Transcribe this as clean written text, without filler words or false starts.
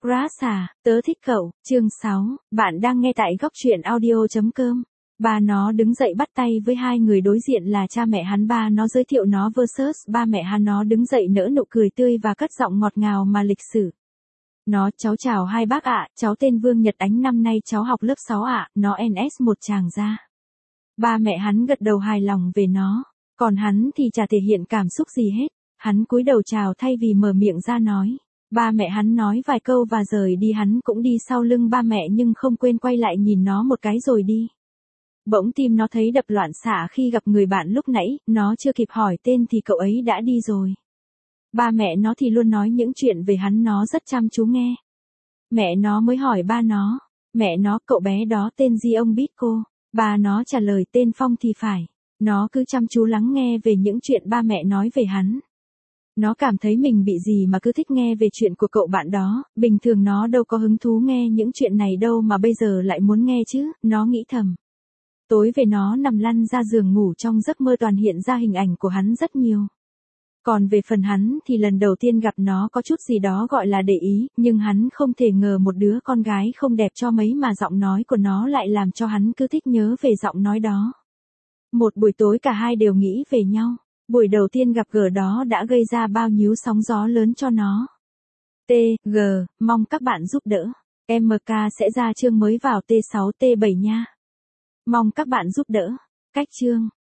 Grasa, tớ thích cậu, chương 6, bạn đang nghe tại góc truyện audio.com. Ba nó đứng dậy bắt tay với hai người đối diện là cha mẹ hắn, ba nó giới thiệu nó versus ba mẹ hắn, nó đứng dậy nở nụ cười tươi và cất giọng ngọt ngào mà lịch sử. Cháu chào hai bác ạ, cháu tên Vương Nhật Ánh, năm nay cháu học lớp 6 ạ, nó NS một chàng ra. Ba mẹ hắn gật đầu hài lòng về nó, còn hắn thì chả thể hiện cảm xúc gì hết, hắn cúi đầu chào thay vì mở miệng ra nói. Ba mẹ hắn nói vài câu và rời đi, hắn cũng đi sau lưng ba mẹ nhưng không quên quay lại nhìn nó một cái rồi đi. Bỗng tim nó thấy đập loạn xạ khi gặp người bạn lúc nãy, nó chưa kịp hỏi tên thì cậu ấy đã đi rồi. Ba mẹ nó thì luôn nói những chuyện về hắn, nó rất chăm chú nghe. Mẹ nó mới hỏi ba nó, mẹ nó, cậu bé đó tên gì ông biết cô? Ba nó trả lời tên Phong thì phải. Nó cứ chăm chú lắng nghe về những chuyện ba mẹ nói về hắn. Nó cảm thấy mình bị gì mà cứ thích nghe về chuyện của cậu bạn đó, bình thường nó đâu có hứng thú nghe những chuyện này đâu mà bây giờ lại muốn nghe chứ, nó nghĩ thầm. Tối về nó nằm lăn ra giường ngủ, trong giấc mơ toàn hiện ra hình ảnh của hắn rất nhiều. Còn về phần hắn thì lần đầu tiên gặp nó có chút gì đó gọi là để ý, nhưng hắn không thể ngờ một đứa con gái không đẹp cho mấy mà giọng nói của nó lại làm cho hắn cứ thích nhớ về giọng nói đó. Một buổi tối cả hai đều nghĩ về nhau. Buổi đầu tiên gặp gỡ đó đã gây ra bao nhiêu sóng gió lớn cho nó. TG, mong các bạn giúp đỡ. MK sẽ ra chương mới vào T6 T7 nha. Mong các bạn giúp đỡ. Cách chương.